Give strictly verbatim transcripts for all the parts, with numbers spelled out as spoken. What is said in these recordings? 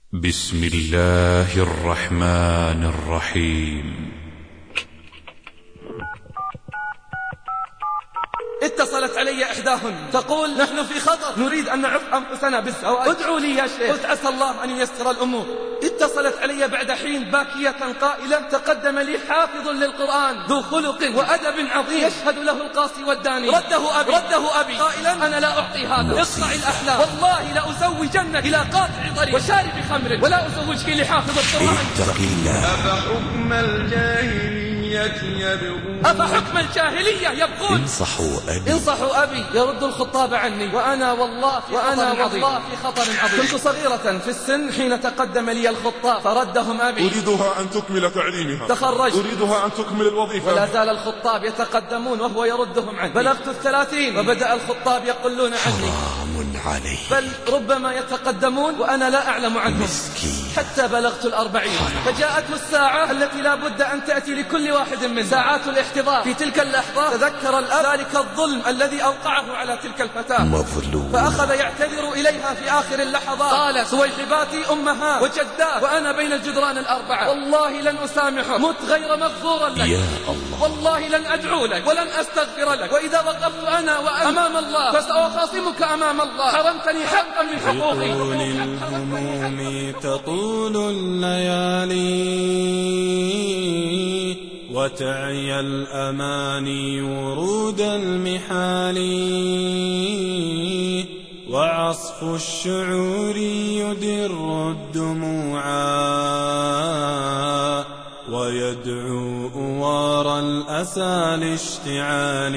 بسم الله الرحمن الرحيم. اتصلت علي إحداهن تقول: نحن في خطر، نريد أن نعف أنفسنا بالزواج، ادعوا لي يا شيخ. قلت: عسى الله أن ييسر الأمور. اتصلت علي بعد حين باكية قائلة: تقدم لي حافظ للقرآن ذو خلق وأدب عظيم يشهد له القاصي والداني، رده أبي رده أبي قائلا: أنا لا أعطي هذا، اقطع الأحلام، والله لأزوجنك إلى قاطع طريق وشارب خمر، ولا أزوجك لحافظ القرآن. أفحكم الجاهلية يبغون أفحكم الجاهلية يبغون. انصحوا أبي انصحوا أبي يرد الخطاب عني، وأنا والله في وأنا خطر والله عظيم. في خطر عظيم. كنت صغيرة في السن حين تقدم لي الخطاب فردهم أبي: أريدها أن تكمل تعليمها، تخرجت، أريدها أن تكمل الوظيفة. ولا زال الخطاب يتقدمون وهو يردهم عني. بلغت الثلاثين وبدأ الخطاب يقولون عني: حرام عليه، بل ربما يتقدمون وأنا لا أعلم عنهم. مسكين. حتى بلغت الأربعين فجاءته الساعة التي لا بد أن تأتي لكل واحد من ساعات الاحتضار. في تلك اللحظة تذكر الأب ذلك الظلم الذي أوقعه على تلك الفتاة، مظلوم، فأخذ يعتذر إليها في آخر اللحظات. قال: سويحباتي أمها وجدات وأنا بين الجدران الأربعة، والله لن أسامحك، مت غير مغفورا لك، يا الله، والله لن أدعو لك ولن أستغفر لك، وإذا وقفت أنا وأنت أمام الله فسأخاصمك أمام الله، حرمتني حقا من حقوقي. بطول الهموم تطول الليالي وتعيا الأماني ورود المحال، وعصف الشعور يدر الدموعا ويدعو أوار الأسى لاشتعال.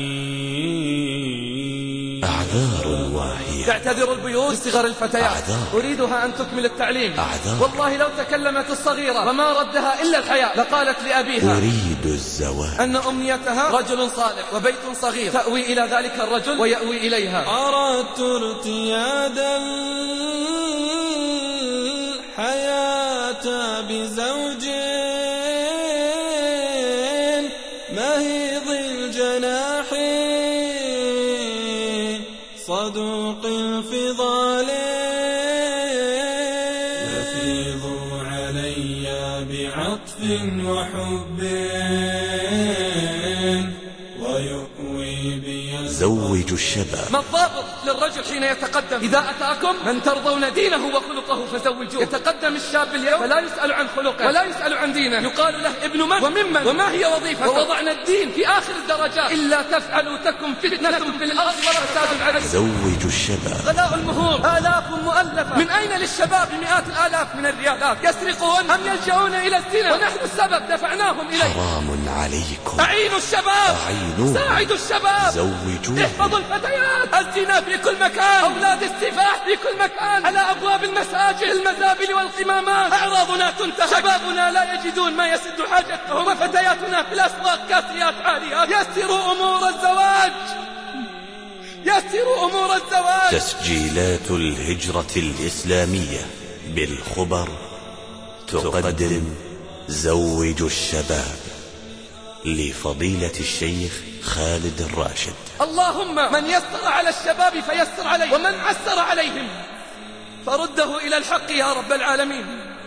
أعذار واهية، تعتذر البيوت لصغر الفتيات، أعذار. أريدها أن تكمل التعليم، أعذار. والله لو تكلمت الصغيرة وما ردها إلا الحياء لقالت لأبيها: أريد الزواج، أن أمنيتها رجل صالح وبيت صغير تأوي إلى ذلك الرجل ويأوي إليها. أردت ارتياد الحياة بزوج مهيض الجناح صدوق الفضال، يفيض علي بعطف وحب ويؤوي بي. زوجوا الشباب. ما الضابط للرجل حين يتقدم؟ إذا أتاكم من ترضون دينه وخلقه فزوجوه. يتقدم الشاب اليوم فلا يسأل عن خلقه ولا يسأل عن دينه، يقال له: ابن من وممن وما هي وظيفته، ووضعنا الدين في آخر الدرجات. إلا تفعلوا تكن فتنة في الأرض وفساد عليكم. زوجوا الشباب. غلاء المهور آلاف مؤلفة، من أين للشباب مئات الآلاف من الريالات؟ يسرقون أم يلجؤون إلى الزنا ونحن السبب دفعناهم إليه. حرام عليكم، أعينوا الشباب، أعينوا، ساعدوا الشباب، زوجوه. احفظوا الفتيات، الزنا في كل مكان، أولاد السفاح في كل مكان، على أبواب المساجد، المزابل والقمامات. أعراضنا تنتهك، شبابنا لا يجدون ما يسد حاجتهم، وفتياتنا في الأسواق كاسيات عاريات. يسروا أمور الزواج، يسروا أمور الزواج. تسجيلات الهجرة الإسلامية بالخبر تقدم زوجوا الشباب لفضيلة الشيخ خالد الراشد. اللهم من يسر على الشباب فيسر عليه، ومن عسر عليهم فرده إلى الحق يا رب العالمين.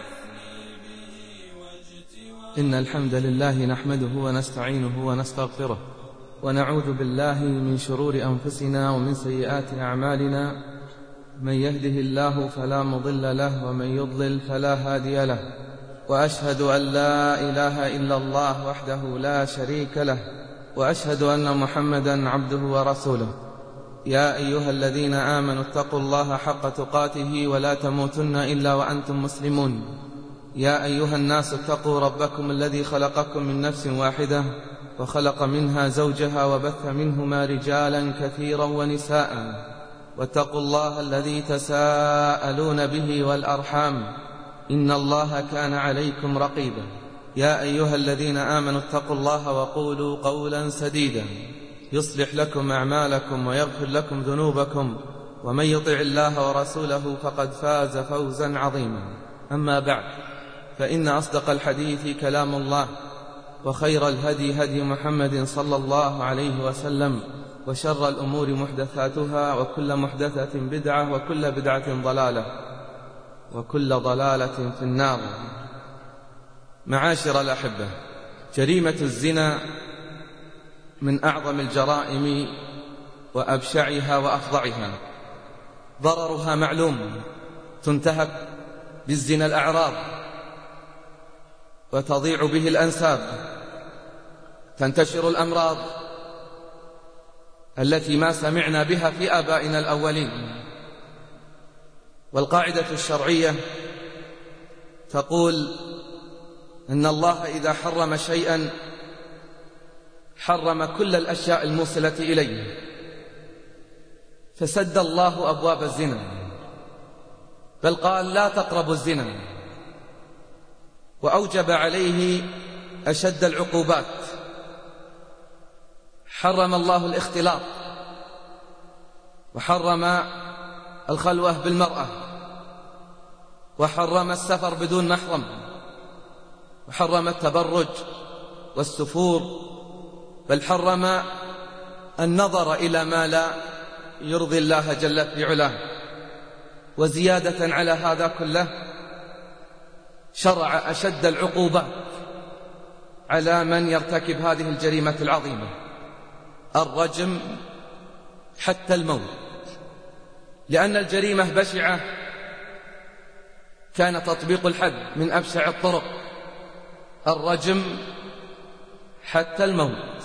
إن الحمد لله نحمده ونستعينه ونستغفره، ونعوذ بالله من شرور أنفسنا ومن سيئات أعمالنا. من يهده الله فلا مضل له، ومن يضلل فلا هادي له، وأشهد أن لا إله إلا الله وحده لا شريك له، وأشهد أن محمدا عبده ورسوله. يا أيها الذين آمنوا اتقوا الله حق تقاته ولا تموتن إلا وأنتم مسلمون. يا أيها الناس اتقوا ربكم الذي خلقكم من نفس واحدة وخلق منها زوجها وبث منهما رجالا كثيرا ونساء، واتقوا الله الذي تساءلون به والأرحام، إن الله كان عليكم رقيبا. يا أيها الذين آمنوا اتقوا الله وقولوا قولا سديدا يصلح لكم أعمالكم ويغفر لكم ذنوبكم، ومن يطع الله ورسوله فقد فاز فوزا عظيما. أما بعد، فإن أصدق الحديث كلام الله، وخير الهدي هدي محمد صلى الله عليه وسلم، وشر الأمور محدثاتها، وكل محدثة بدعة، وكل بدعة ضلالة، وكل ضلالة في النار. معاشر الأحبة، جريمة الزنا من أعظم الجرائم وأبشعها وأفظعها. ضررها معلوم، تنتهك بالزنا الأعراض وتضيع به الأنساب، تنتشر الأمراض التي ما سمعنا بها في آبائنا الأولين. والقاعدة الشرعية تقول إن الله إذا حرم شيئا حرم كل الأشياء الموصلة إليه، فسد الله أبواب الزنا، بل قال لا تقربوا الزنا، وأوجب عليه أشد العقوبات. حرم الله الاختلاط، وحرم الخلوة بالمرأة، وحرم السفر بدون محرم، وحرم التبرج والسفور، بل حرم النظر إلى ما لا يرضي الله جل في علاه. وزيادة على هذا كله شرع أشد العقوبات على من يرتكب هذه الجريمة العظيمة، الرجم حتى الموت. لأن الجريمة بشعة كان تطبيق الحد من أبشع الطرق، الرجم حتى الموت.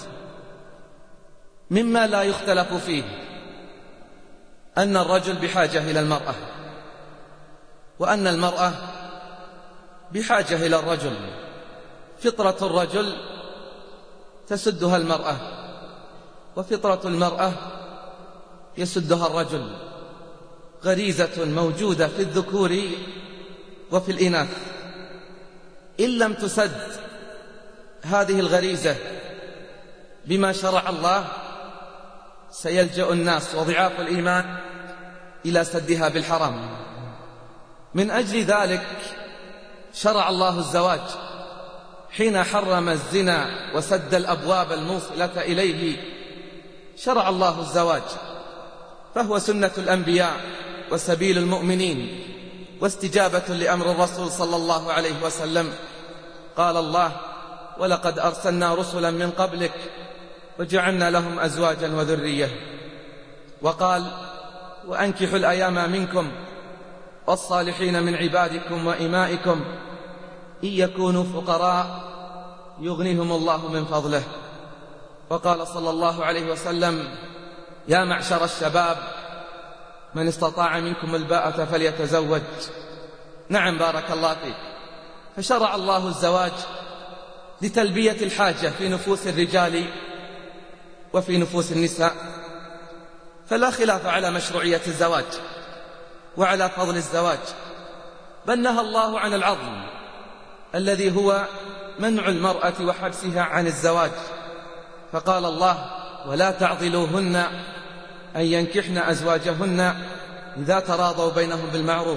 مما لا يختلف فيه أن الرجل بحاجة إلى المرأة، وأن المرأة بحاجة إلى الرجل. فطرة الرجل تسدها المرأة، وفطرة المرأة يسدها الرجل. غريزة موجودة في الذكور وفي الإناث. إن لم تسد هذه الغريزة بما شرع الله سيلجأ الناس وضعاف الإيمان إلى سدها بالحرام. من أجل ذلك شرع الله الزواج حين حرم الزنا وسد الأبواب الموصلة إليه. شرع الله الزواج، فهو سنة الأنبياء وسبيل المؤمنين واستجابة لأمر الرسول صلى الله عليه وسلم. قال الله: ولقد أرسلنا رسلا من قبلك وجعلنا لهم أزواجا وذرية. وقال: وأنكحوا الأيام منكم والصالحين من عبادكم وإمائكم إن يكونوا فقراء يغنيهم الله من فضله. وقال صلى الله عليه وسلم: يا معشر الشباب من استطاع منكم الباءة فليتزوج. نعم، بارك الله فيك. فشرع الله الزواج لتلبية الحاجة في نفوس الرجال وفي نفوس النساء. فلا خلاف على مشروعية الزواج وعلى فضل الزواج، بل نهى الله عن العضل الذي هو منع المرأة وحبسها عن الزواج. فقال الله: ولا تعضلوهن أن ينكحن أزواجهن إذا تراضوا بينهم بالمعروف.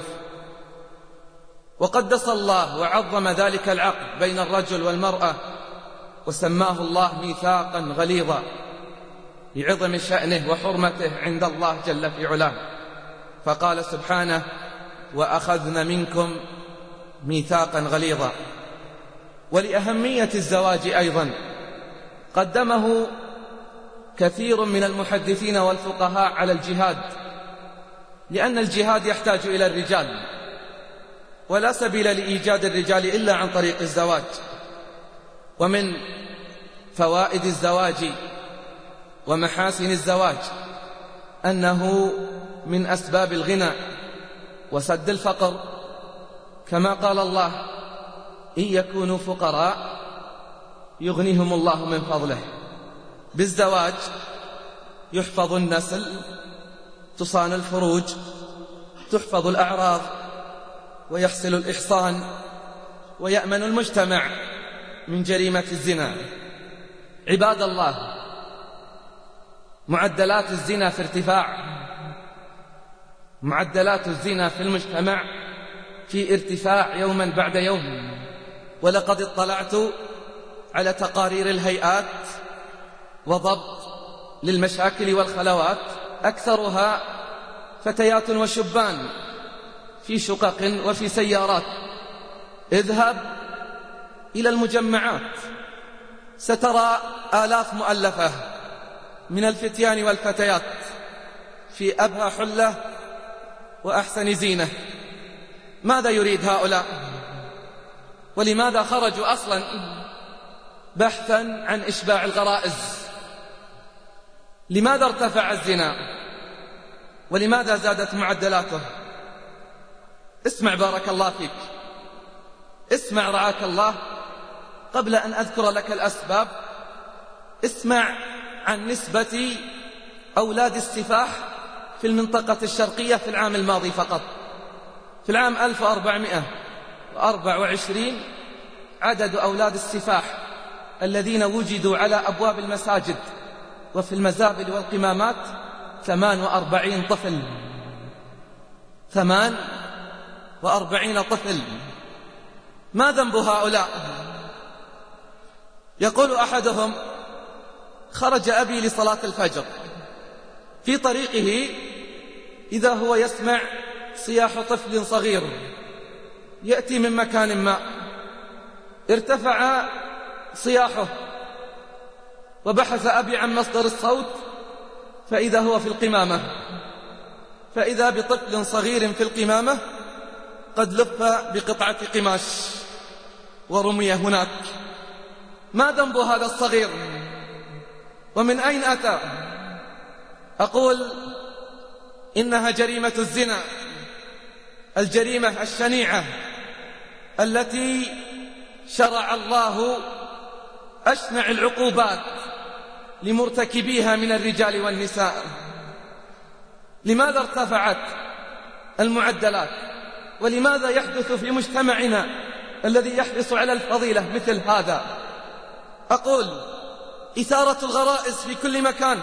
وقدس الله وعظم ذلك العقد بين الرجل والمرأة، وسماه الله ميثاقا غليظا لعظم شأنه وحرمته عند الله جل في علاه. فقال سبحانه: وأخذن منكم ميثاقا غليظا. ولأهمية الزواج أيضا قدمه كثير من المحدثين والفقهاء على الجهاد، لأن الجهاد يحتاج إلى الرجال، ولا سبيل لإيجاد الرجال إلا عن طريق الزواج. ومن فوائد الزواج ومحاسن الزواج أنه من أسباب الغنى وسد الفقر، كما قال الله: إن يكونوا فقراء يغنيهم الله من فضله. بالزواج يحفظ النسل، تصان الفروج، تحفظ الأعراض، ويحصل الإحصان، ويأمن المجتمع من جريمة الزنا. عباد الله، معدلات الزنا في ارتفاع، معدلات الزنا في المجتمع في ارتفاع يوما بعد يوم. ولقد اطلعت على تقارير الهيئات وضبط للمشاكل والخلوات، أكثرها فتيات وشبان في شقق وفي سيارات. اذهب إلى المجمعات سترى آلاف مؤلفة من الفتيان والفتيات في أبهى حلة وأحسن زينة. ماذا يريد هؤلاء؟ ولماذا خرجوا أصلا؟ بحثا عن إشباع الغرائز. لماذا ارتفع الزنا؟ ولماذا زادت معدلاته؟ اسمع بارك الله فيك، اسمع رعاك الله. قبل أن أذكر لك الأسباب، اسمع عن نسبة أولاد السفاح في المنطقة الشرقية في العام الماضي فقط. في العام ألف وأربعمائة وأربعة وعشرين عدد أولاد السفاح الذين وجدوا على أبواب المساجد وفي المزابل والقمامات ثمان وأربعين طفل. ثمان وأربعين طفل. ما ذنب هؤلاء؟ يقول أحدهم: خرج أبي لصلاة الفجر، في طريقه إذا هو يسمع صياح طفل صغير يأتي من مكان ما، ارتفع صياحه وبحث أبي عن مصدر الصوت فإذا هو في القمامة، فإذا بطفل صغير في القمامة قد لف بقطعة قماش ورمي هناك. ما ذنب هذا الصغير؟ ومن أين أتى؟ أقول إنها جريمة الزنا، الجريمة الشنيعة التي شرع الله أشنع العقوبات لمرتكبيها من الرجال والنساء. لماذا ارتفعت المعدلات؟ ولماذا يحدث في مجتمعنا الذي يحرص على الفضيلة مثل هذا؟ أقول إثارة الغرائز في كل مكان،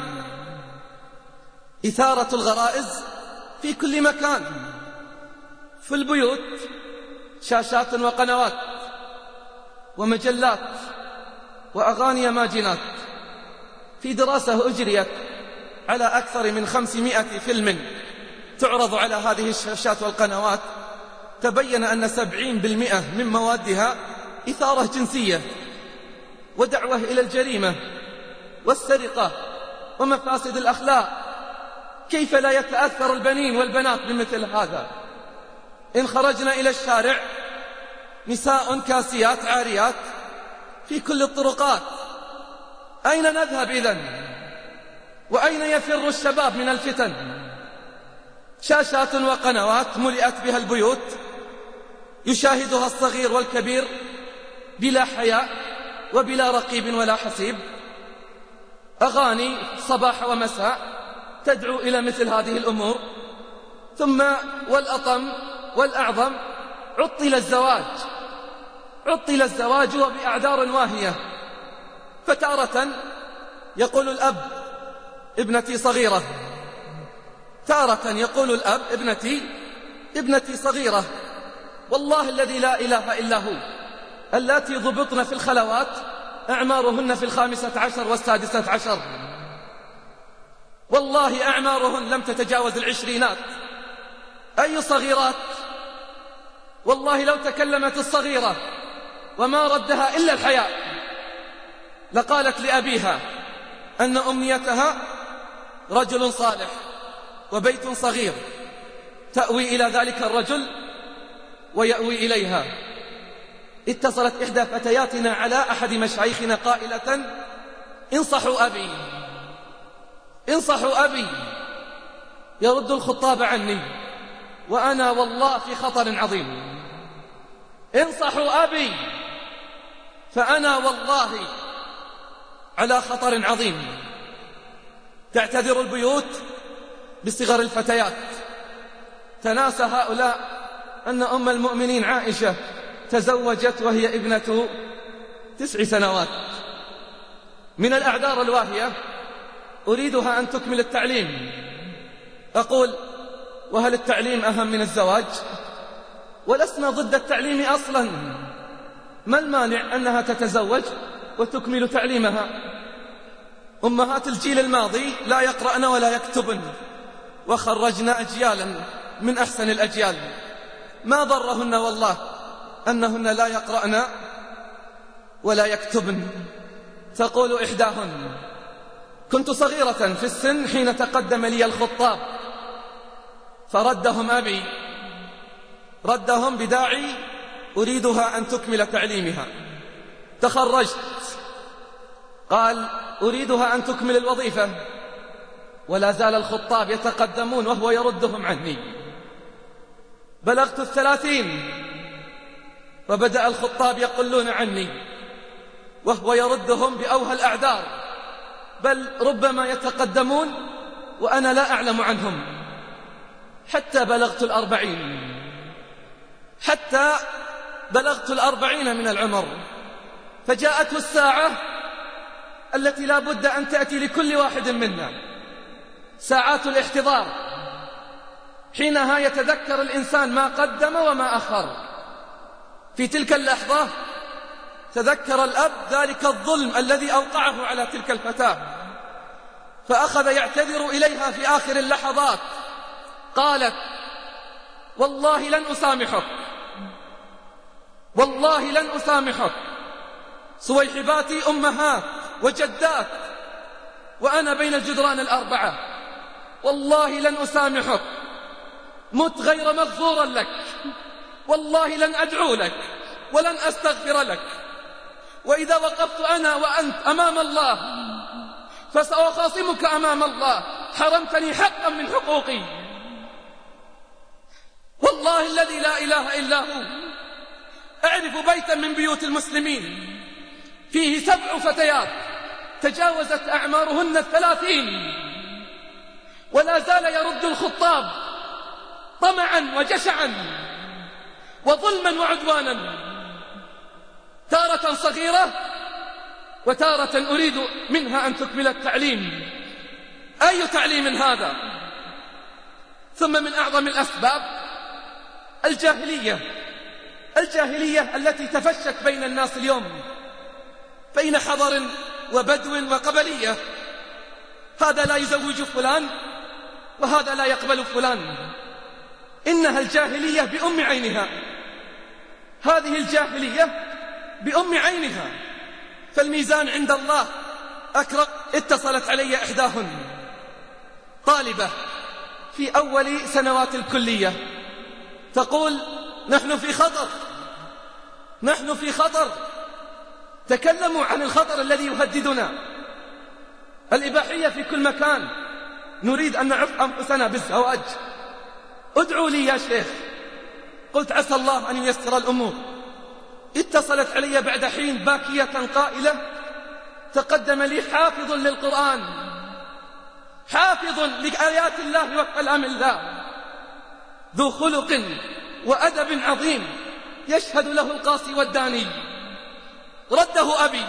إثارة الغرائز في كل مكان. في البيوت شاشات وقنوات ومجلات وأغاني ماجنات. في دراسة أجريت على أكثر من خمسمائة فيلم تعرض على هذه الشاشات والقنوات، تبين أن سبعين بالمئة من موادها إثارة جنسية ودعوة إلى الجريمة والسرقة ومفاسد الأخلاق. كيف لا يتأثر البنين والبنات بمثل هذا؟ إن خرجنا إلى الشارع نساء كاسيات عاريات في كل الطرقات، أين نذهب إذن؟ وأين يفر الشباب من الفتن؟ شاشات وقنوات ملئت بها البيوت يشاهدها الصغير والكبير بلا حياء وبلا رقيب ولا حسيب. أغاني صباح ومساء تدعو إلى مثل هذه الأمور. ثم والأطم والأعظم عطل الزواج، عطل الزواج وبأعذار واهية. فتارة يقول الأب: ابنتي صغيرة. تارة يقول الأب: ابنتي ابنتي صغيرة. والله الذي لا إله إلا هو اللاتي ضبطن في الخلوات أعمارهن في الخامسة عشر والسادسة عشر، والله أعمارهن لم تتجاوز العشرينات. أي صغيرات؟ والله لو تكلمت الصغيرة وما ردها إلا الحياء لقالت لأبيها أن أمنيتها رجل صالح وبيت صغير تأوي إلى ذلك الرجل ويأوي إليها. اتصلت إحدى فتياتنا على أحد مشايخنا قائلة: انصحوا أبي، انصحوا أبي، يرد الخطاب عني وأنا والله في خطر عظيم. انصحوا أبي فأنا والله على خطر عظيم. تعتذر البيوت بصغر الفتيات. تناسى هؤلاء أن أم المؤمنين عائشة تزوجت وهي ابنة تسع سنوات. من الأعذار الواهية أريدها أن تكمل التعليم. أقول: وهل التعليم أهم من الزواج؟ ولسنا ضد التعليم أصلا. ما المانع أنها تتزوج وتكمل تعليمها؟ أمهات الجيل الماضي لا يقرأن ولا يكتبن، وخرجنا أجيالا من أحسن الأجيال. ما ضرهن والله أنهن لا يقرأن ولا يكتبن. تقول إحداهن: كنت صغيرة في السن حين تقدم لي الخطاب فردهم أبي، ردهم بداعي أريدها أن تكمل تعليمها. تخرجت، قال أريدها أن تكمل الوظيفة، ولا زال الخطاب يتقدمون وهو يردهم عني. بلغت الثلاثين وبدأ الخطاب يقلون عني وهو يردهم بأوهى الأعذار، بل ربما يتقدمون وأنا لا أعلم عنهم. حتى بلغت الأربعين حتى بلغت الأربعين من العمر، فجاءته الساعة التي لا بد أن تأتي لكل واحد منا، ساعات الاحتضار، حينها يتذكر الإنسان ما قدم وما أخر. في تلك اللحظة تذكر الأب ذلك الظلم الذي أوقعه على تلك الفتاة، فأخذ يعتذر إليها في آخر اللحظات. قالت: والله لن أسامحك، والله لن أسامحك. صويحباتي أمهات وجدات وأنا بين الجدران الأربعة، والله لن أسامحك، مت غير مغفورا لك، والله لن أدعو لك ولن أستغفر لك، وإذا وقفت أنا وأنت أمام الله فسأخاصمك أمام الله، حرمتني حقا من حقوقي. والله الذي لا إله إلا هو أعرف بيتا من بيوت المسلمين فيه سبع فتيات تجاوزت أعمارهن الثلاثين ولا زال يرد الخطاب طمعا وجشعا وظلما وعدوانا، تارة صغيرة وتارة أريد منها أن تكمل التعليم. أي تعليم هذا؟ ثم من أعظم الأسباب الجاهلية، الجاهلية التي تفشت بين الناس اليوم بين حضر وبدو وقبلية. هذا لا يزوج فلان وهذا لا يقبل فلان. إنها الجاهلية بأم عينها، هذه الجاهلية بأم عينها. فالميزان عند الله أكرم. اتصلت علي إحداهن طالبة في أول سنوات الكلية تقول: نحن في خطر، نحن في خطر. تكلموا عن الخطر الذي يهددنا، الإباحية في كل مكان، نريد أن نعف أنفسنا بالزواج، ادعوا لي يا شيخ. قلت: عسى الله أن ييسر الأمور. اتصلت علي بعد حين باكية قائلة: تقدم لي حافظ للقرآن، حافظ لآيات الله وكلام الله، ذو خلق وأدب عظيم يشهد له القاصي والداني. رده أبي،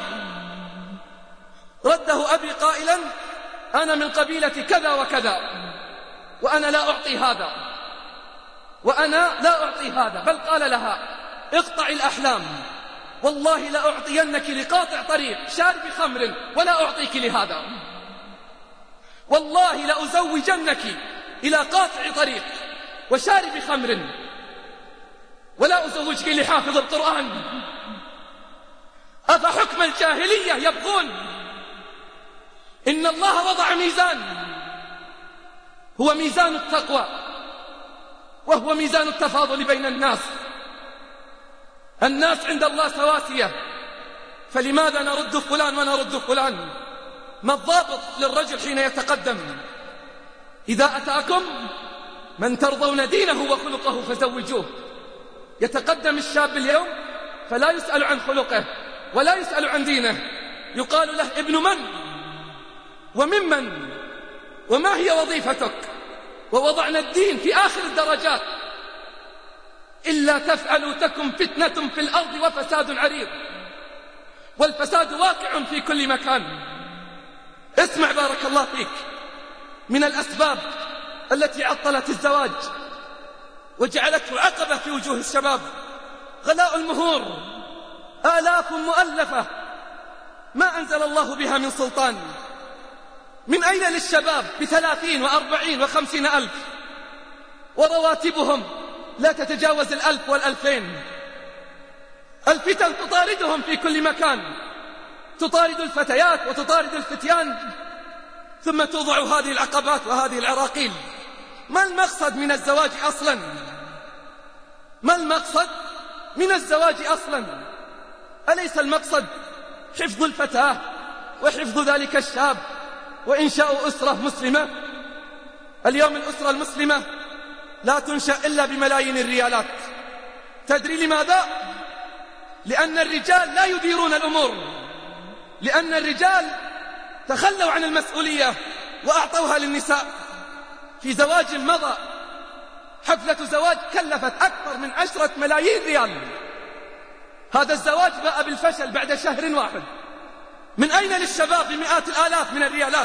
رده أبي قائلا: أنا من قبيلة كذا وكذا وأنا لا أعطي هذا، وأنا لا أعطي هذا. بل قال لها: اقطع الأحلام، والله لا أعطينك لقاطع طريق شارب خمر ولا أعطيك لهذا، والله لأزوجنك إلى قاطع طريق وشارب خمر ولا أزوجك لحافظ القرآن. أفحكم الجاهلية يبغون؟ إن الله وضع ميزان، هو ميزان التقوى وهو ميزان التفاضل بين الناس. الناس عند الله سواسية، فلماذا نرد فلان ونرد فلان؟ ما الضابط للرجل حين يتقدم؟ إذا أتاكم من ترضون دينه وخلقه فزوجوه. يتقدم الشاب اليوم فلا يسأل عن خلقه ولا يسأل عن دينه، يقال له: ابن من وممن وما هي وظيفتك؟ ووضعنا الدين في آخر الدرجات. إلا تفعلوا تكن فتنة في الأرض وفساد عريض، والفساد واقع في كل مكان. اسمع بارك الله فيك، من الأسباب التي عطلت الزواج وجعلته عقبة في وجوه الشباب غلاء المهور، آلاف مؤلفة ما أنزل الله بها من سلطان. من أين للشباب بثلاثين وأربعين وخمسين ألف، ورواتبهم لا تتجاوز الألف والألفين. الفتن تطاردهم في كل مكان، تطارد الفتيات وتطارد الفتيان، ثم توضع هذه العقبات وهذه العراقيل. ما المقصد من الزواج أصلا؟ ما المقصد من الزواج أصلا؟ أليس المقصد حفظ الفتاة وحفظ ذلك الشاب وإنشاء أسرة مسلمة؟ اليوم الأسرة المسلمة لا تنشأ إلا بملايين الريالات. تدري لماذا؟ لأن الرجال لا يديرون الأمور، لأن الرجال تخلوا عن المسؤولية وأعطوها للنساء. في زواج مضى حفلة زواج كلفت أكثر من عشرة ملايين ريال. هذا الزواج باء بالفشل بعد شهر واحد. من أين للشباب بمئات الآلاف من الريالات؟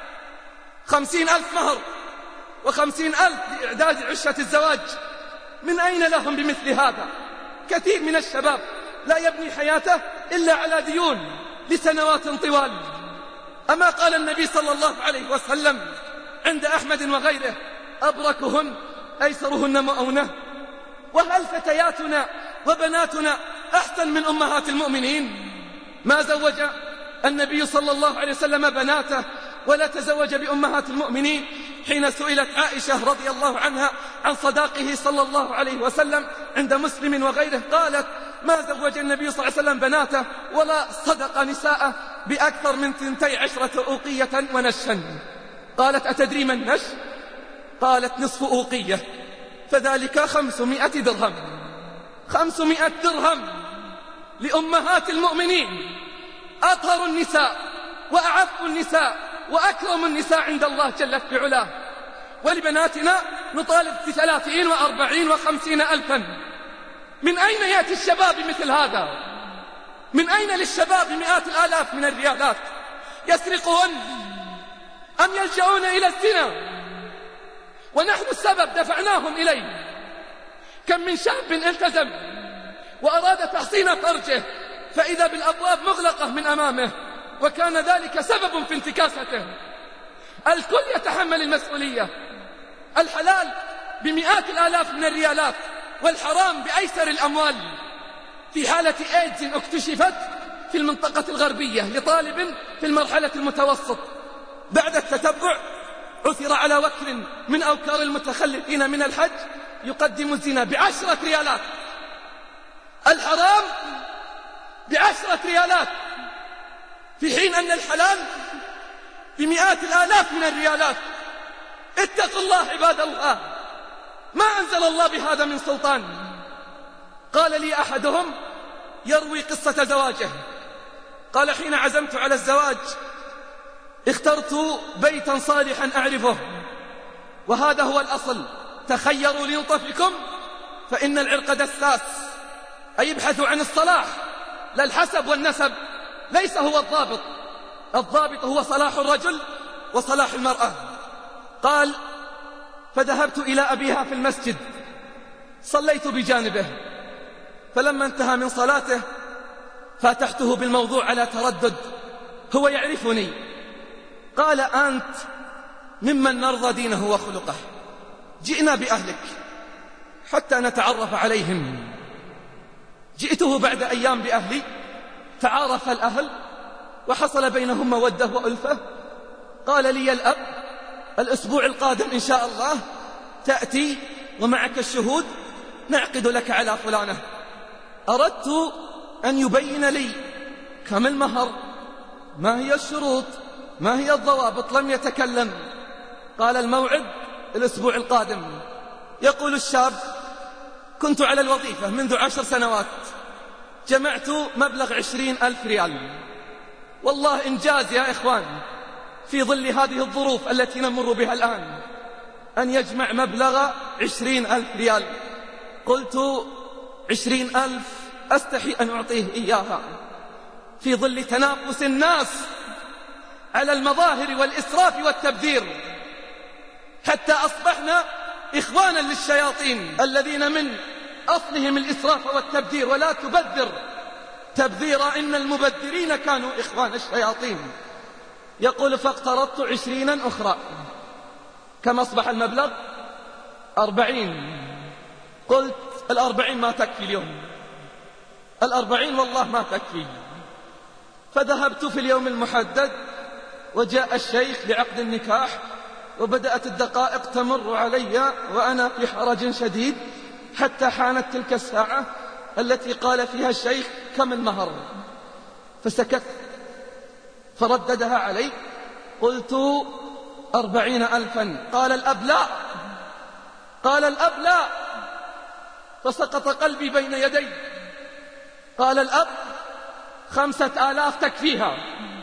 خمسين ألف مهر وخمسين ألف لإعداد عشة الزواج. من أين لهم بمثل هذا؟ كثير من الشباب لا يبني حياته إلا على ديون لسنوات طوال. أما قال النبي صلى الله عليه وسلم عند أحمد وغيره: أبركهن أيسرهن مؤونة. وهل فتياتنا وبناتنا أحسن من أمهات المؤمنين؟ ما زوج النبي صلى الله عليه وسلم بناته ولا تزوج بأمهات المؤمنين. حين سئلت عائشة رضي الله عنها عن صداقه صلى الله عليه وسلم عند مسلم وغيره، قالت: ما زوج النبي صلى الله عليه وسلم بناته ولا صدق نساءه بأكثر من ثنتي عشرة أوقية ونشا. قالت: أتدري ما النش؟ قالت: نصف أوقية، فذلك خمسمائة درهم. خمسمائة درهم لأمهات المؤمنين، أطهر النساء وأعف النساء وأكرم النساء عند الله جل في علاه. ولبناتنا نطالب بثلاثين وأربعين وخمسين ألفا. من أين يأتي الشباب مثل هذا؟ من أين للشباب مئات الآلاف من الريالات؟ يسرقون أم يلجؤون إلى الزنا؟ ونحن السبب، دفعناهم إليه. كم من شاب التزم وأراد تحصين فرجه فإذا بالأبواب مغلقة من أمامه، وكان ذلك سبب في انتكاسته. الكل يتحمل المسؤولية. الحلال بمئات الآلاف من الريالات والحرام بأيسر الأموال. في حالة إيدز اكتشفت في المنطقة الغربية لطالب في المرحلة المتوسط، بعد التتبع عثر على وكر من أوكار المتخلفين من الحج يقدم الزنا بعشرة ريالات. الحرام بعشرة ريالات، في حين أن الحلال بمئات الآلاف من الريالات. اتقوا الله عباد الله، ما أنزل الله بهذا من سلطان. قال لي أحدهم يروي قصة زواجه، قال: حين عزمت على الزواج اخترت بيتا صالحا أعرفه، وهذا هو الأصل. تخيروا لنطفكم فإن العرق دساس، أي ابحثوا عن الصلاح لا الحسب والنسب، ليس هو الضابط. الضابط هو صلاح الرجل وصلاح المرأة. قال: فذهبت إلى أبيها في المسجد، صليت بجانبه، فلما انتهى من صلاته فاتحته بالموضوع على تردد. هو يعرفني. قال: أنت ممن نرضى دينه وخلقه، جئنا بأهلك حتى نتعرف عليهم. جئته بعد أيام بأهلي، تعارف الأهل وحصل بينهم مودة وألفة. قال لي الأب: الأسبوع القادم إن شاء الله تأتي ومعك الشهود، نعقد لك على فلانة. أردت أن يبين لي كم المهر، ما هي الشروط، ما هي الضوابط. لم يتكلم. قال: الموعد الأسبوع القادم. يقول الشاب: كنت على الوظيفة منذ عشر سنوات، جمعت مبلغ عشرين ألف ريال. والله إنجاز يا إخوان في ظل هذه الظروف التي نمر بها الآن، أن يجمع مبلغ عشرين ألف ريال. قلت: عشرين ألف أستحي أن أعطيه إياها في ظل تنافس الناس على المظاهر والإسراف والتبذير، حتى أصبحنا إخوانا للشياطين الذين من أصلهم الإسراف والتبذير. ولا تبذر تبذيرا، إن المبذرين كانوا إخوان الشياطين. يقول: فاقترضت عشرينا أخرى. كم أصبح المبلغ؟ أربعين. قلت الأربعين ما تكفي اليوم، الأربعين والله ما تكفي. فذهبت في اليوم المحدد وجاء الشيخ لعقد النكاح، وبدأت الدقائق تمر علي وأنا في حرج شديد، حتى حانت تلك الساعة التي قال فيها الشيخ كم المهر. فسكت، فرددها علي، قلت أربعين ألفا. قال الأب لا، قال الأب لا، فسقط قلبي بين يدي. قال الأب خمسة آلاف تكفيها،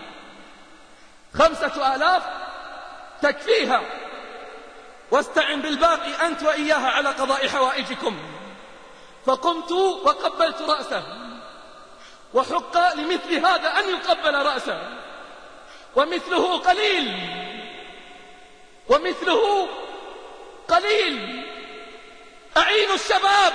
خمسة آلاف تكفيها، واستعن بالباقي أنت وإياها على قضاء حوائجكم. فقمت وقبلت رأسه، وحق لمثل هذا أن يقبل رأسه، ومثله قليل، ومثله قليل. أعينوا الشباب،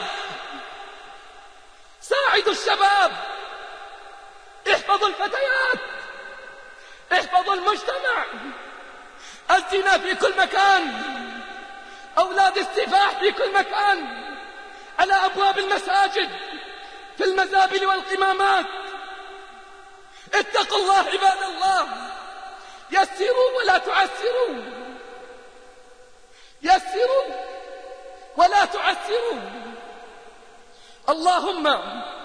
ساعدوا الشباب، احفظوا الفتيات، احفظوا المجتمع. الزنا في كل مكان، أولاد السفاح في كل مكان، على أبواب المساجد، في المزابل والقمامات. اتقوا الله عباد الله، يسروا ولا تعسروا، يسروا ولا تعسروا. اللهم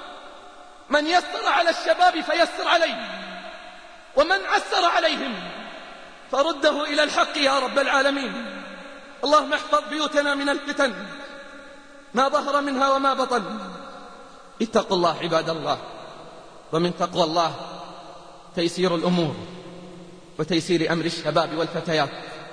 من يسر على الشباب فيسر عليه، ومن عسر عليهم فرده إلى الحق يا رب العالمين. اللهم احفظ بيوتنا من الفتن ما ظهر منها وما بطن. اتقوا الله عباد الله، ومن تقوى الله تيسير الأمور وتيسير أمر الشباب والفتيات.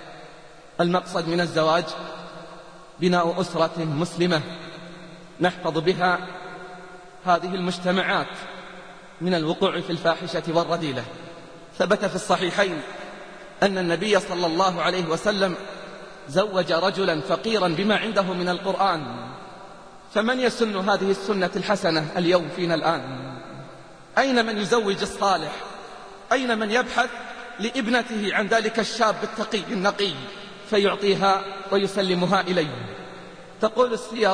المقصد من الزواج بناء أسرة مسلمة نحفظ بها هذه المجتمعات من الوقوع في الفاحشة والرذيلة. ثبت في الصحيحين أن النبي صلى الله عليه وسلم زوج رجلا فقيرا بما عنده من القرآن. فمن يسن هذه السنة الحسنة اليوم فينا الآن؟ أين من يزوج الصالح؟ أين من يبحث لابنته عن ذلك الشاب التقي النقي فيعطيها ويسلمها إليه؟ تقول السير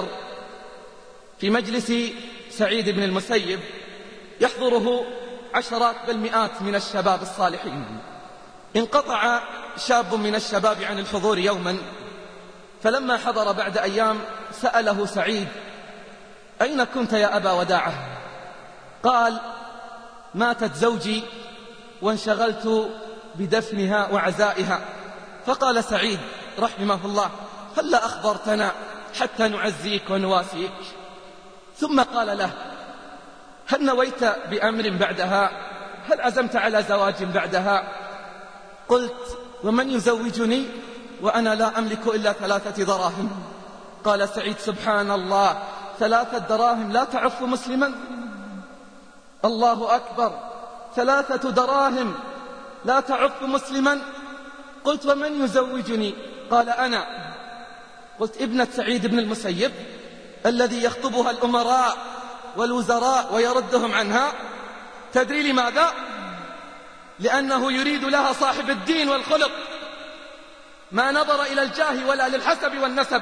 في مجلس سعيد بن المسيب يحضره عشرات بل مئات من الشباب الصالحين. انقطع شاب من الشباب عن الحضور يوما، فلما حضر بعد أيام سأله سعيد: أين كنت يا أبا وداعة؟ قال: ماتت زوجي وانشغلت بدفنها وعزائها. فقال سعيد رحمه الله: هلا أخبرتنا حتى نعزيك ونواسيك؟ ثم قال له: هل نويت بأمر بعدها؟ هل عزمت على زواج بعدها؟ قلت: ومن يزوجني وأنا لا أملك إلا ثلاثة دراهم؟ قال سعيد: سبحان الله، ثلاثة دراهم لا تعف مسلما؟ الله أكبر، ثلاثة دراهم لا تعف مسلما؟ قلت: ومن يزوجني؟ قال: أنا. قلت: ابنة سعيد بن المسيب الذي يخطبها الأمراء والوزراء ويردهم عنها. تدري لماذا؟ لأنه يريد لها صاحب الدين والخلق، ما نظر إلى الجاه ولا للحسب والنسب.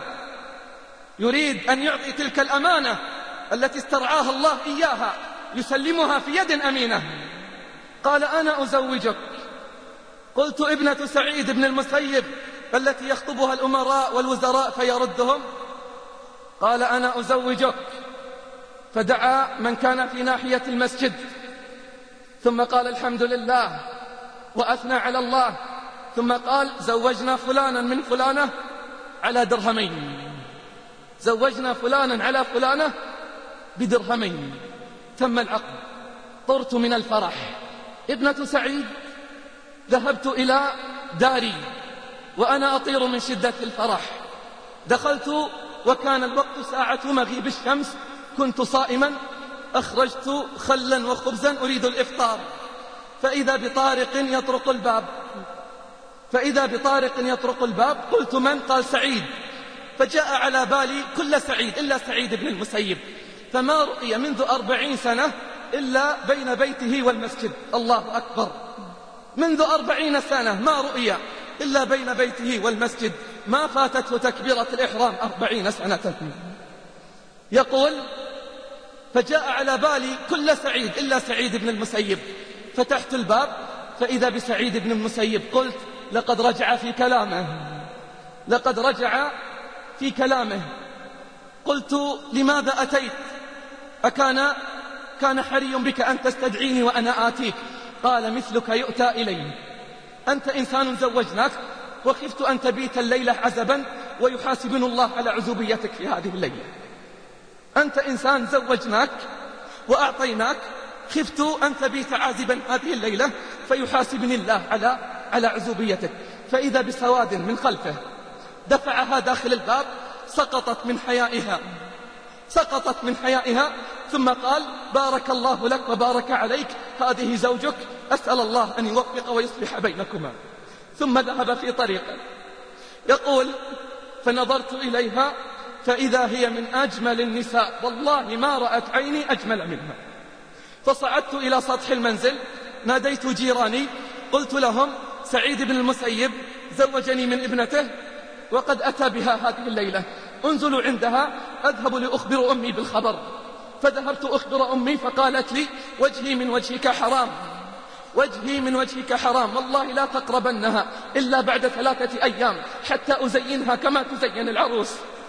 يريد أن يعطي تلك الأمانة التي استرعاها الله إياها، يسلمها في يد أمينة. قال: أنا أزوجك. قلت: ابنة سعيد بن المسيب التي يخطبها الأمراء والوزراء فيردهم؟ قال: أنا أزوجك. فدعا من كان في ناحية المسجد، ثم قال: الحمد لله، وأثنى على الله، ثم قال: زوجنا فلانا من فلانة على درهمين، زوجنا فلانا على فلانة بدرهمين. تم العقد. طرت من الفرح. ابنة سعيد ذهبت إلى داري وأنا أطير من شدة الفرح. دخلت وكان الوقت ساعة مغيب الشمس، كنت صائما. أخرجت خلا وخبزا أريد الإفطار، فإذا بطارق يطرق الباب، فإذا بطارق يطرق الباب. قلت: من؟ قال: سعيد. فجاء على بالي كل سعيد إلا سعيد بن المسيب، فما رؤي منذ أربعين سنة إلا بين بيته والمسجد. الله أكبر، منذ أربعين سنة ما رؤي إلا بين بيته والمسجد، ما فاتته تكبيرة الإحرام أربعين سنة. يقول: فجاء على بالي كل سعيد إلا سعيد بن المسيب، فتحت الباب فإذا بسعيد بن المسيب. قلت: لقد رجع في كلامه، لقد رجع في كلامه. قلت: لماذا أتيت؟ أكان كان حري بك أن تستدعيني وأنا آتيك؟ قال: مثلك يؤتى إلي، أنت إنسان زوجناك وخفت أن تبيت الليلة عزبا ويحاسبن الله على عزوبيتك في هذه الليلة. أنت إنسان زوجناك وأعطيناك، خفت أن تبيت عازبا هذه الليلة فيحاسبني الله على على عزوبيتك. فإذا بسواد من خلفه دفعها داخل الباب، سقطت من حيائها سقطت من حيائها ثم قال: بارك الله لك وبارك عليك، هذه زوجك، أسأل الله أن يوفق ويصلح بينكما. ثم ذهب في طريقه. يقول: فنظرت إليها فإذا هي من أجمل النساء، والله ما رأت عيني أجمل منها. فصعدت إلى سطح المنزل، ناديت جيراني، قلت لهم: سعيد بن المسيب زوجني من ابنته وقد أتى بها هذه الليلة، انزلوا عندها أذهب لأخبر أمي بالخبر. فذهبت أخبر أمي فقالت لي: وجهي من وجهك حرام، وجهي من وجهك حرام، والله لا تقربنها إلا بعد ثلاثة أيام حتى أزينها كما تزين العروس.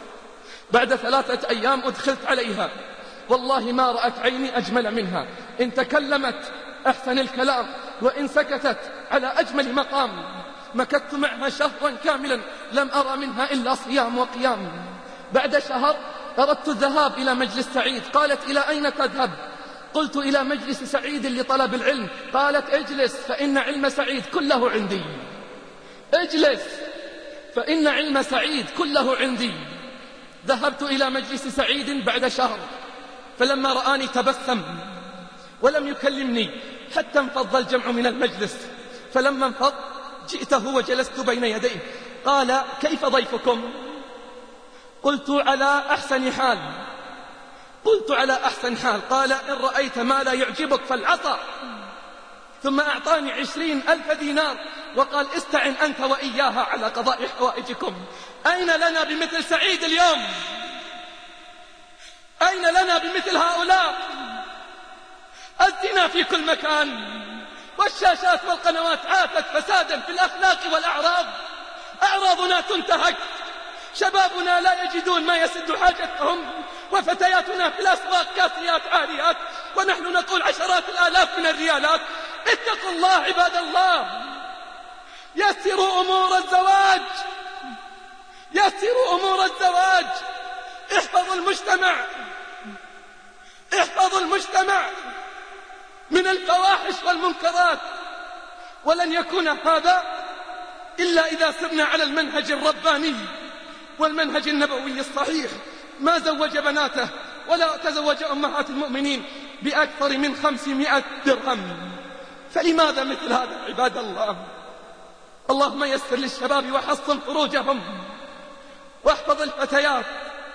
بعد ثلاثة أيام أدخلت عليها، والله ما رأت عيني أجمل منها، إن تكلمت أحسن الكلام وإن سكتت على أجمل مقام. مكثت معها شهرا كاملا لم أرى منها إلا صيام وقيام. بعد شهر أردت الذهاب إلى مجلس سعيد، قالت: إلى أين تذهب؟ قلت: إلى مجلس سعيد لطلب العلم. قالت: اجلس فإن علم سعيد كله عندي، اجلس فإن علم سعيد كله عندي. ذهبت إلى مجلس سعيد بعد شهر، فلما رآني تبسم ولم يكلمني حتى انفض الجمع من المجلس. فلما انفض جئته وجلست بين يديه. قال: كيف ضيفكم؟ قلت: على أحسن حال. قلت: على أحسن حال. قال: إن رأيت ما لا يعجبك فالعصا. ثم أعطاني عشرين ألف دينار وقال: استعن أنت وإياها على قضاء حوائجكم. أين لنا بمثل سعيد اليوم؟ أين لنا بمثل هؤلاء؟ الزنا في كل مكان، والشاشات والقنوات عافت فسادا في الأخلاق والأعراض. أعراضنا تنتهك، شبابنا لا يجدون ما يسد حاجتهم، وفتياتنا في الأسواق كاسيات عاريات، ونحن نقول عشرات الآلاف من الريالات. اتقوا الله عباد الله، يسروا أمور الزواج، يسروا أمور الزواج. احفظوا المجتمع، احفظوا المجتمع من الفواحش والمنكرات. ولن يكون هذا إلا إذا سرنا على المنهج الرباني والمنهج النبوي الصحيح. ما زوج بناته ولا تزوج أمهات المؤمنين بأكثر من خمسمائة درهم، فلماذا مثل هذا عباد الله؟ اللهم يسر للشباب وحصن فروجهم، واحفظ الفتيات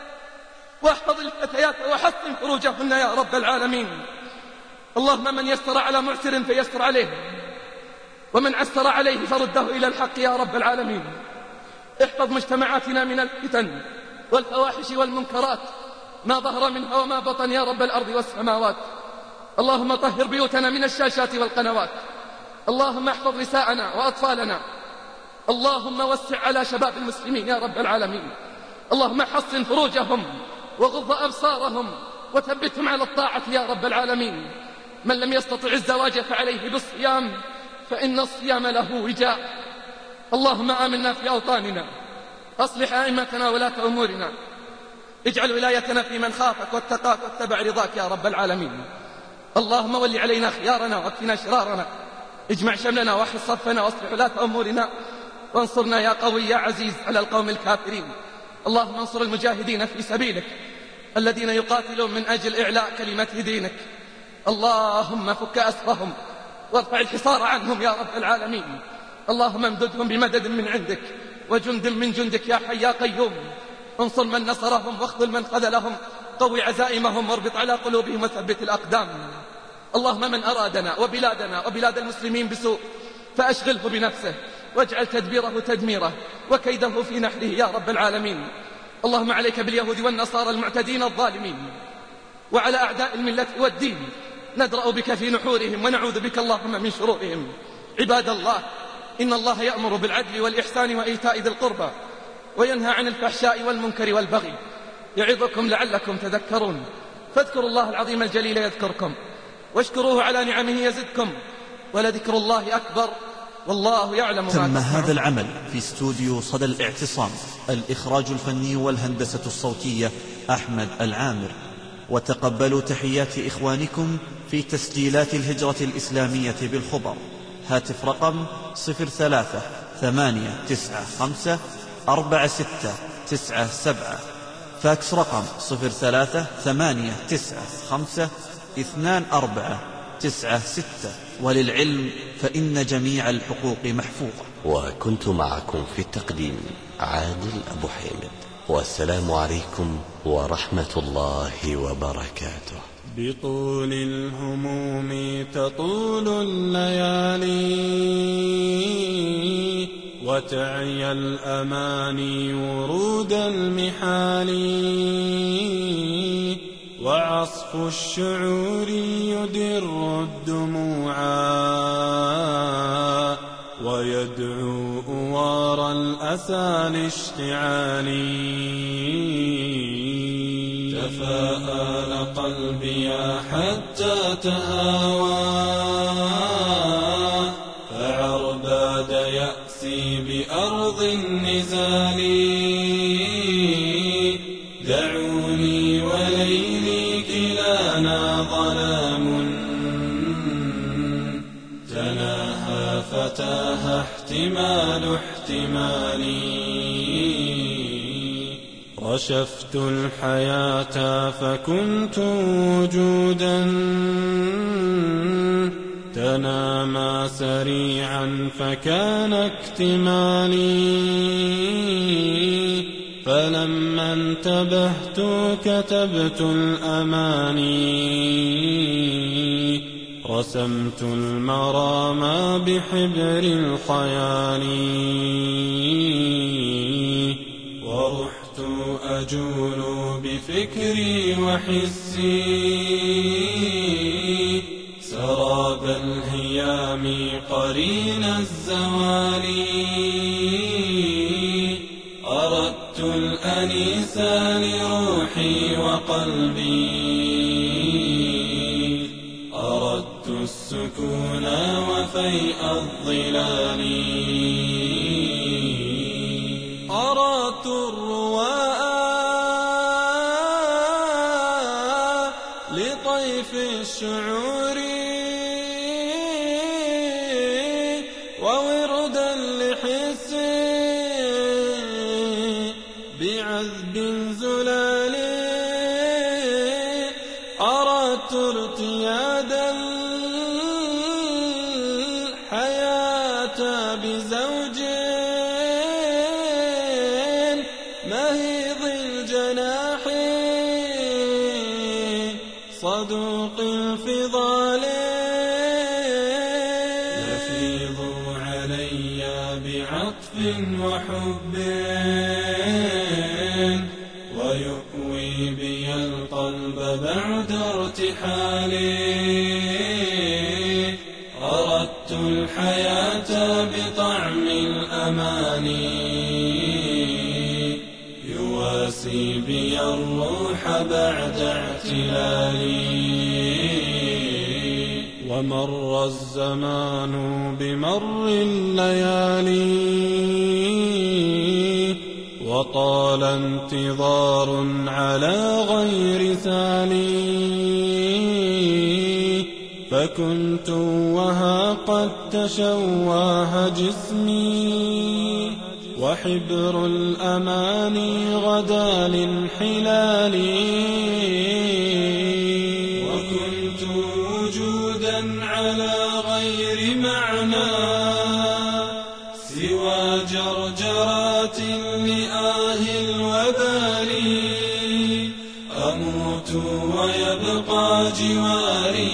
واحفظ الفتيات وحصن فروجهن يا رب العالمين. اللهم من يسر على معسر فيسر عليه، ومن عسر عليه فرده إلى الحق يا رب العالمين. احفظ مجتمعاتنا من الفتن والفواحش والمنكرات ما ظهر منها وما بطن يا رب الأرض والسماوات. اللهم طهر بيوتنا من الشاشات والقنوات. اللهم احفظ نساءنا وأطفالنا. اللهم وسع على شباب المسلمين يا رب العالمين. اللهم حصن فروجهم وغض أبصارهم وثبتهم على الطاعة يا رب العالمين. من لم يستطع الزواج فعليه بالصيام، فإن الصيام له وجاء. اللهم آمنا في أوطاننا، أصلح أئمتنا ولاة أمورنا، اجعل ولايتنا في من خافك واتقاك واتبع رضاك يا رب العالمين. اللهم ول علينا خيارنا واكفنا شرارنا، اجمع شملنا واحفظ صفنا واصلح ولاة أمورنا، وانصرنا يا قوي يا عزيز على القوم الكافرين. اللهم انصر المجاهدين في سبيلك الذين يقاتلون من أجل إعلاء كلمة دينك. اللهم فك أسرهم وارفع الحصار عنهم يا رب العالمين. اللهم امددهم بمدد من عندك وجند من جندك يا حي يا قيوم. انصر من نصرهم واخذل من خذلهم، قوي عزائمهم واربط على قلوبهم وثبت الأقدام. اللهم من أرادنا وبلادنا وبلاد المسلمين بسوء فأشغله بنفسه، واجعل تدبيره تدميره وكيده في نحره يا رب العالمين. اللهم عليك باليهود والنصارى المعتدين الظالمين، وعلى أعداء الملة والدين ندرأ بك في نحورهم ونعوذ بك اللهم من شرورهم. عباد الله، إن الله يأمر بالعدل والإحسان وإيتاء ذي القربى وينهى عن الفحشاء والمنكر والبغي، يعظكم لعلكم تذكرون. فاذكروا الله العظيم الجليل يذكركم، واشكروه على نعمه يزدكم، ولذكر الله أكبر، والله يعلم ما تم تصنعون. هذا العمل في استوديو صدى الاعتصام، الإخراج الفني والهندسة الصوتية أحمد العامر. وتقبلوا تحيات إخوانكم في تسجيلات الهجرة الإسلامية بالخبر. هاتف رقم صفر ثلاثة ثمانية تسعة خمسة أربعة ستة تسعة سبعة، فاكس رقم صفر ثلاثة ثمانية تسعة خمسة اثنان أربعة تسعة ستة. وللعلم فإن جميع الحقوق محفوظة. وكنت معكم في التقديم عادل أبو حامد، والسلام عليكم ورحمة الله وبركاته. بطول الهموم تطول الليالي، وتعيا الأماني ورود المحال، وعصف الشعور يدر الدموعا، ويدعو أوار الأسى لاشتعال. تفاءل قلبي حتى تهاوى، فعرباد يأسي بأرض النزال. دعوني وليلي كلانا ظلام، تناهى فتاها احتمال احتمالي. رشفت الحياة فكنت وجودا، تنامى سريعا فكان اكتمالي. فلما انتبهت كتبت الأماني، رسمت المرام بحبر الخيال. ورحت أجول بفكري وحسي، سراب الهيام قرين الزوال. أردت الأنيس لروحي وقلبي، أردت السكون وفيء الظلال. أردت الرواء لطيف الشعور، ووردا لحس بعذب زلال. أردت ارتياد الحياة بزوج مهيض الجناح، صدوق الفضال. يفيض علي بعطف وحب، ويؤوي بي القلب بعد ارتحالي. أردت الحياة بطعم الأماني، يواسي بي الروح بعد اعتلالي. ومر الزمان بمر الليالي، وطال انتظار على غير ثاني. فكنت وها قد تشواه جسمي، وحبر الأماني غدا لانحلالي. وكنت وجودا على غير معنى، سوى جرجرات لآه الوبال. أموت ويبقى جواري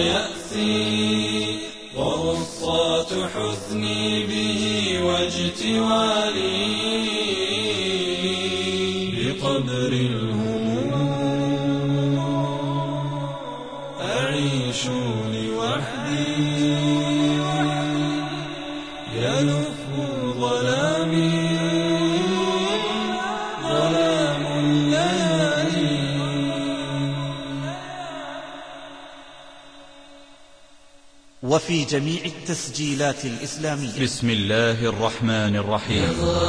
يأسي، وغصات حزني به واجتوالي. أعيش لوحدي يلف ظلامي ظلام الليالي. وفي جميع التسجيلات الإسلامية. بسم الله الرحمن الرحيم.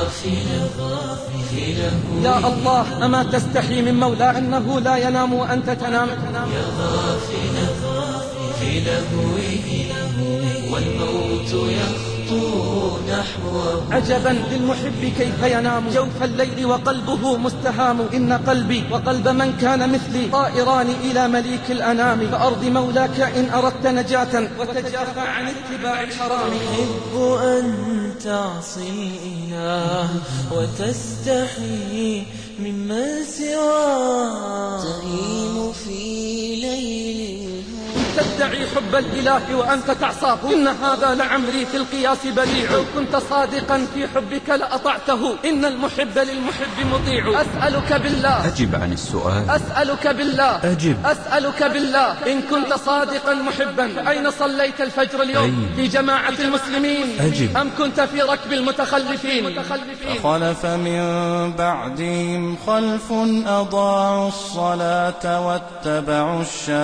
يا الله، أما تستحي من مولى أنه لا ينام وأنت تنام؟ يا غافل في لهوه والموت يخطو نحوه. عجبا للمحب كيف ينام جوف الليل وقلبه مستهام. إن قلبي وقلب من كان مثلي طائران إلى مليك الأنام. فأرض مولاك إن أردت نجاة وتجافى عن اتباع الحرام. أحب أن تعصي الإله وتستحي ممن سواه. تهيم في ليل تدعي حب الإله وأنت تعصاه. إن هذا لعمري في القياس بديع. لو كنت صادقا في حبك لأطعته. إن المحب للمحب مطيع. أسألك بالله أجب عن السؤال. أسألك بالله أجب. أسألك بالله إن كنت صادقا محبا أين صليت الفجر اليوم؟ أين؟ في جماعة المسلمين أجب. أم كنت في ركب المتخلفين؟ فخلف من بعدهم خلف أضاعوا الصلاة واتبعوا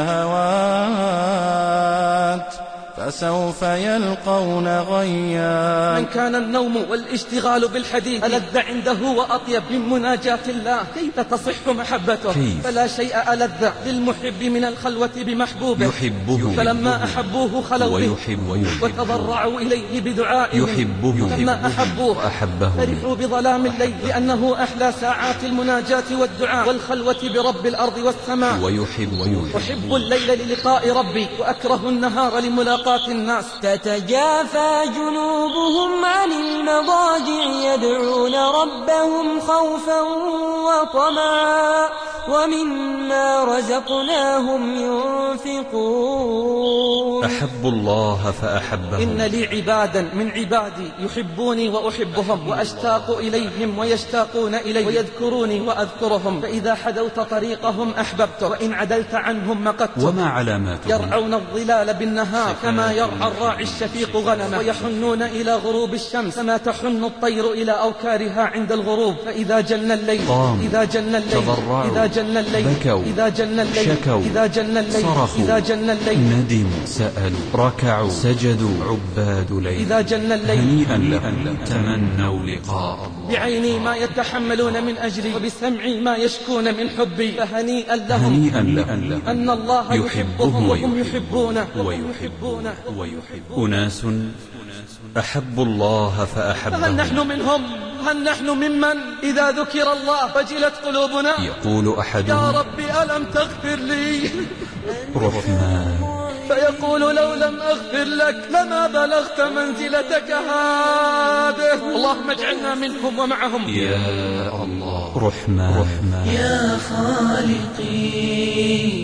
الشهوات فسوف يلقون غيا. من كان النوم والاشتغال بالحديث ألذ عنده وأطيب من مناجاة الله، كيف تصح محبته؟ كيف؟ فلا شيء ألذ للمحب من الخلوة بمحبوبه. يحبه فلما أحبوه خلوا به ويحب ويحب وتضرعوا إليه بدعائهم. يحبه لما أحبوه وأحبه فرحوا بظلام الليل لأنه أحلى ساعات المناجاة والدعاء والخلوة برب الأرض والسماء. ويحب ويحب. أحب الليل للقاء ربي وأكره النهار لملاقاة الناس. تتجافى جنوبهم عن المضاجع يدعون ربهم خوفا وطمعا ومما رزقناهم ينفقون. أحب الله فأحبهم. إن لي عبادا من عبادي يحبوني وأحبهم وأشتاق إليهم ويشتاقون إلي ويذكروني وأذكرهم. فإذا حدوت طريقهم أحببت وإن عدلت عنهم مقدت. وما علاماتهم؟ يرعون الظلال بالنهار كما يرعى الراعي الشفيق غنمه ويحنون إلى غروب الشمس كما تحن الطير إلى أوكارها عند الغروب. فإذا جن الليل إذا جن الليل تضرعوا إذا جن الليل بكوا إذا جن الليل شكوا إذا جن الليل صرخوا إذا جن الليل ندموا سألوا ركعوا سجدوا عباد ليل. إذا جن الليل هنيئا لهم تمنوا لقاء الله. بعيني ما يتحملون من أجلي وبسمعي ما يشكون من حبي. فهنيئا لهم هنيئا لهم أن الله يحبهم وهم يحبونه ويحبونه ويحب. أناس أحبوا الله فأحبهم. فهل نحن منهم؟ هل نحن ممن إذا ذكر الله وجلت قلوبنا؟ يقول أحدهم يا ربي ألم تغفر لي؟ رحمن فيقول لو لم أغفر لك لما بلغت منزلتك هذه. اللهم اجعلنا منهم ومعهم يا الله. رحمن رحمن يا خالقي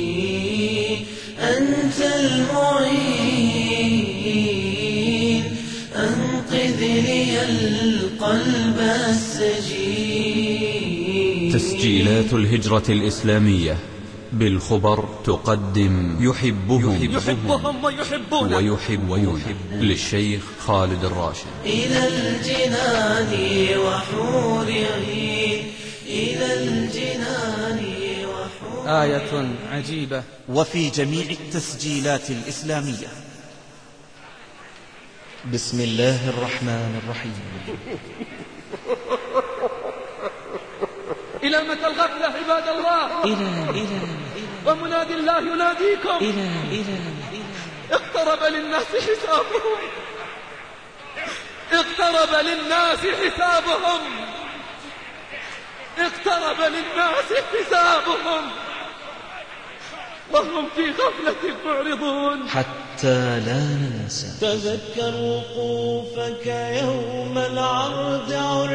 أنت المعين أنقذ لي القلب السجين. تسجيلات الهجرة الإسلامية بالخبر تقدم يحبهم يحبهم ويحبون ويحب ويحب للشيخ خالد الراشد. إلى الجنان وحور عين إلى الجنان وحور. آية عجيبة. وفي جميع التسجيلات الإسلامية. بسم الله الرحمن الرحيم. إلى متى الغفلة عباد الله؟ إلى إلى ومنادي الله يناديكم. إلى إلى اقترب للناس حسابهم اقترب للناس حسابهم اقترب للناس حسابهم وهم في غفلة معرضون. حتى لا ننسى. تذكر وقوفك يوم العرض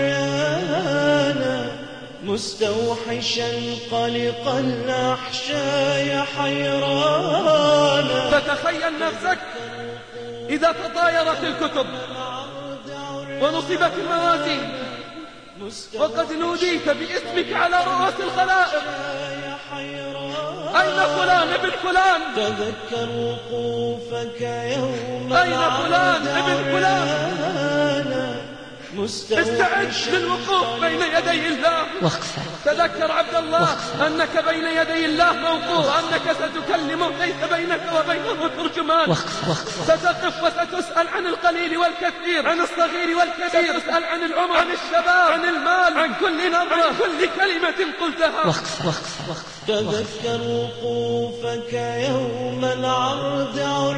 عريانا مستوحشا قلق الأحشاء حيرانا. فتخيل نفسك إذا تطايرت الكتب ونصبت الموازين وقد نوديت باسمك على رؤوس الخلائق أين فلان ابن فلان؟ تذكر وقوفك يوم أين فلان ابن فلان؟ استعد للوقوف بين يدي الله. وقفة. تذكر عبد الله وقفة. أنك بين يدي الله موقوف، أنك ستكلمه ليس بينك وبينه ترجمان. وقفة. وقفة. ستقف وستسأل عن القليل والكثير، عن الصغير والكبير، ستسأل عن العمر، عن الشباب، عن المال، عن كل نظرة، عن كل كلمة قلتها. وقفة. وقفة. وقفة. تذكر وقوفك يوم العرض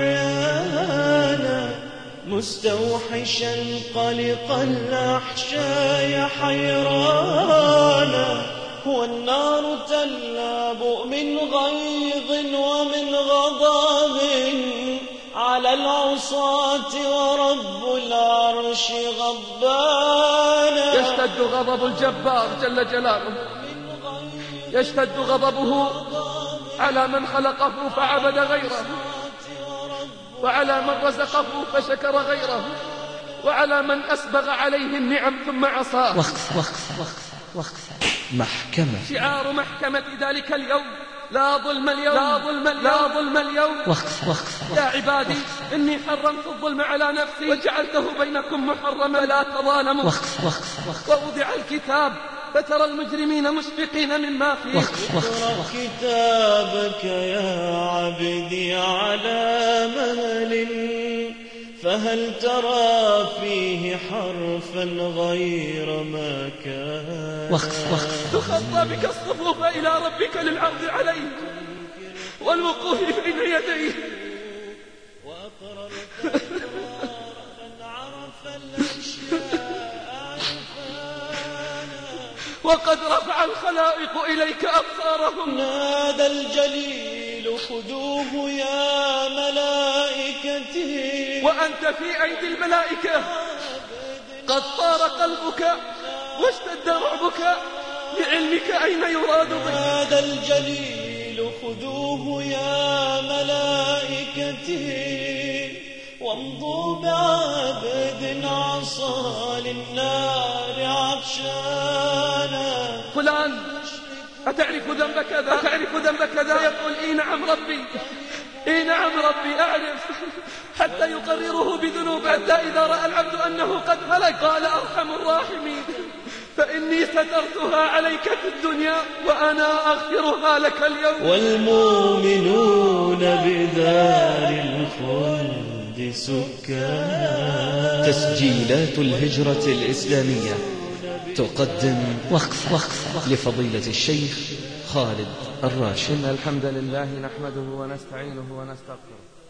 عريانا مستوحشا قلق الأحشاء حيرانا، والنار تلاب من غيظ ومن غضب على العصاة ورب العرش غضبانا. يشتد غضب الجبار جل جلاله، يشتد غضبه على من خلقه فعبد غيره، وعلى من رزقه فشكر غيره، وعلى من أسبغ عليه النعم ثم عصاه. وقفة. وقفة. وقفة. وقفة. محكمة. شعار محكمة ذلك اليوم: لا ظلم اليوم، لا ظلم اليوم، لا ظلم اليوم. وقفة. وقفة. يا عبادي إني حرمت الظلم على نفسي وجعلته بينكم محرما فلا تظالموا. وقفة. وقفة. وقفة. ووضع الكتاب فترى المجرمين مشفقين مما فيه. وقفة. اقرأ كتابك يا عبدي على مهل، فهل ترى فيه حرفا غير ما كان. وقفة. وقفة. تخطى بك الصفوف إلى ربك للعرض عليه والوقوف بين يديه. وأقررت إقرارا عرف الأشياء عرفانا، وقد رفع الخلائق إليك أبصارهم. نادى الجليل خذوه يا ملائكتي، وأنت في أيدي الملائكة. قد طار قلبك واشتد رعبك لعلمك أين يراد بك. نادى الجليل خذوه يا ملائكتي، وامضوا بعبد عصى للنار عطشانا. فلان أتعرف ذنب كذا؟ أتعرف ذنب كذا؟ يقول إي نعم ربي، إي نعم ربي أعرف، حتى يقرره بذنوبه، حتى إذا رأى العبد أنه قد هلك قال أرحم الراحمين فإني سترتها عليك في الدنيا وأنا أغفرها لك اليوم. والمؤمنون بدار الخلد سكان. تسجيلات الهجرة الإسلامية تقدم وقفة. وقفة. لفضيلة الشيخ خالد الراشد. إن الحمد لله نحمده ونستعينه ونستغفره